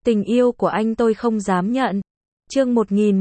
Tình yêu của anh tôi không dám nhận. Chương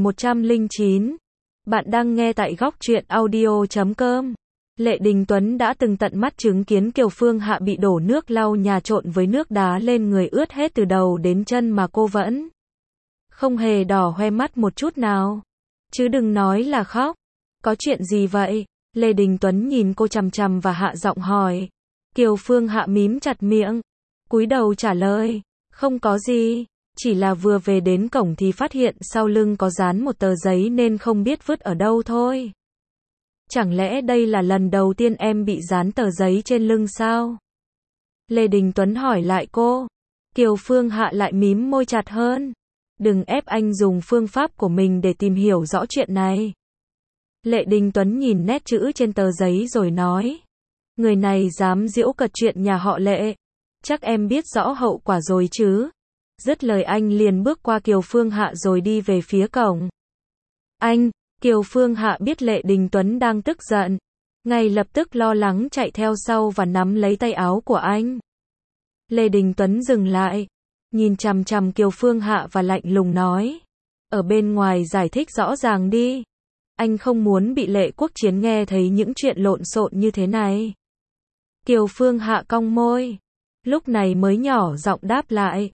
1109. Bạn đang nghe tại góc truyện audio.com. Lệ Đình Tuấn đã từng tận mắt chứng kiến Kiều Phương Hạ bị đổ nước lau nhà trộn với nước đá lên người ướt hết từ đầu đến chân mà cô vẫn không hề đỏ hoe mắt một chút nào. Chứ đừng nói là khóc. Có chuyện gì vậy? Lê Đình Tuấn nhìn cô chằm chằm và hạ giọng hỏi. Kiều Phương Hạ mím chặt miệng, cúi đầu trả lời, không có gì, chỉ là vừa về đến cổng thì phát hiện sau lưng có dán một tờ giấy nên không biết vứt ở đâu thôi. Chẳng lẽ đây là lần đầu tiên em bị dán tờ giấy trên lưng sao? Lê Đình Tuấn hỏi lại cô. Kiều Phương Hạ lại mím môi chặt hơn. Đừng ép anh dùng phương pháp của mình để tìm hiểu rõ chuyện này. Lệ Đình Tuấn nhìn nét chữ trên tờ giấy rồi nói. Người này dám giễu cợt chuyện nhà họ Lệ. Chắc em biết rõ hậu quả rồi chứ. Dứt lời anh liền bước qua Kiều Phương Hạ rồi đi về phía cổng. Anh, Kiều Phương Hạ biết Lệ Đình Tuấn đang tức giận. Ngay lập tức lo lắng chạy theo sau và nắm lấy tay áo của anh. Lê Đình Tuấn dừng lại. Nhìn chằm chằm Kiều Phương Hạ và lạnh lùng nói. Ở bên ngoài giải thích rõ ràng đi. Anh không muốn bị Lệ Quốc Chiến nghe thấy những chuyện lộn xộn như thế này. Kiều Phương Hạ cong môi. Lúc này mới nhỏ giọng đáp lại.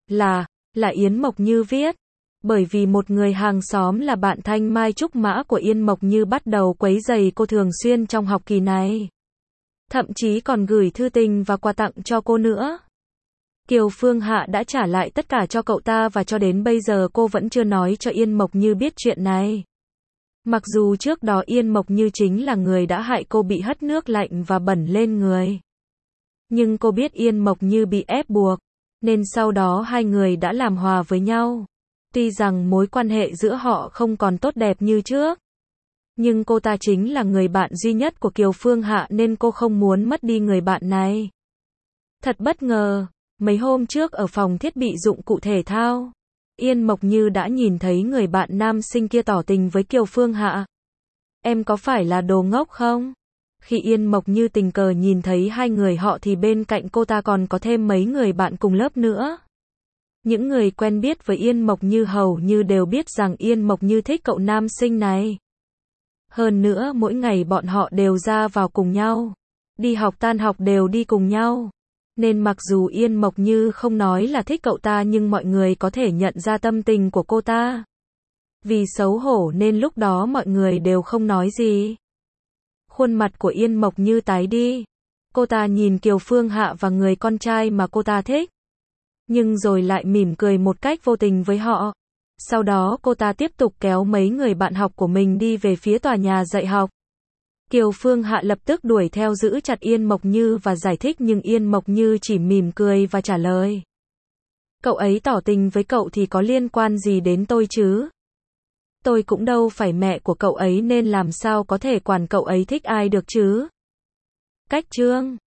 Là Yến Mộc Như viết. Bởi vì một người hàng xóm là bạn thanh mai trúc mã của Yên Mộc Như bắt đầu quấy rầy cô thường xuyên trong học kỳ này. Thậm chí còn gửi thư tình và quà tặng cho cô nữa. Kiều Phương Hạ đã trả lại tất cả cho cậu ta và cho đến bây giờ cô vẫn chưa nói cho Yên Mộc Như biết chuyện này. Mặc dù trước đó Yên Mộc Như chính là người đã hại cô bị hất nước lạnh và bẩn lên người. Nhưng cô biết Yên Mộc Như bị ép buộc, nên sau đó hai người đã làm hòa với nhau. Tuy rằng mối quan hệ giữa họ không còn tốt đẹp như trước, nhưng cô ta chính là người bạn duy nhất của Kiều Phương Hạ nên cô không muốn mất đi người bạn này. Thật bất ngờ, mấy hôm trước ở phòng thiết bị dụng cụ thể thao, Yên Mộc Như đã nhìn thấy người bạn nam sinh kia tỏ tình với Kiều Phương Hạ. Em có phải là đồ ngốc không? Khi Yên Mộc Như tình cờ nhìn thấy hai người họ thì bên cạnh cô ta còn có thêm mấy người bạn cùng lớp nữa. Những người quen biết với Yên Mộc Như hầu như đều biết rằng Yên Mộc Như thích cậu nam sinh này. Hơn nữa mỗi ngày bọn họ đều ra vào cùng nhau. Đi học tan học đều đi cùng nhau. Nên mặc dù Yên Mộc Như không nói là thích cậu ta nhưng mọi người có thể nhận ra tâm tình của cô ta. Vì xấu hổ nên lúc đó mọi người đều không nói gì. Khuôn mặt của Yên Mộc Như tái đi. Cô ta nhìn Kiều Phương Hạ và người con trai mà cô ta thích. Nhưng rồi lại mỉm cười một cách vô tình với họ. Sau đó cô ta tiếp tục kéo mấy người bạn học của mình đi về phía tòa nhà dạy học. Kiều Phương Hạ lập tức đuổi theo giữ chặt Yên Mộc Như và giải thích nhưng Yên Mộc Như chỉ mỉm cười và trả lời. Cậu ấy tỏ tình với cậu thì có liên quan gì đến tôi chứ? Tôi cũng đâu phải mẹ của cậu ấy nên làm sao có thể quản cậu ấy thích ai được chứ? Cách chương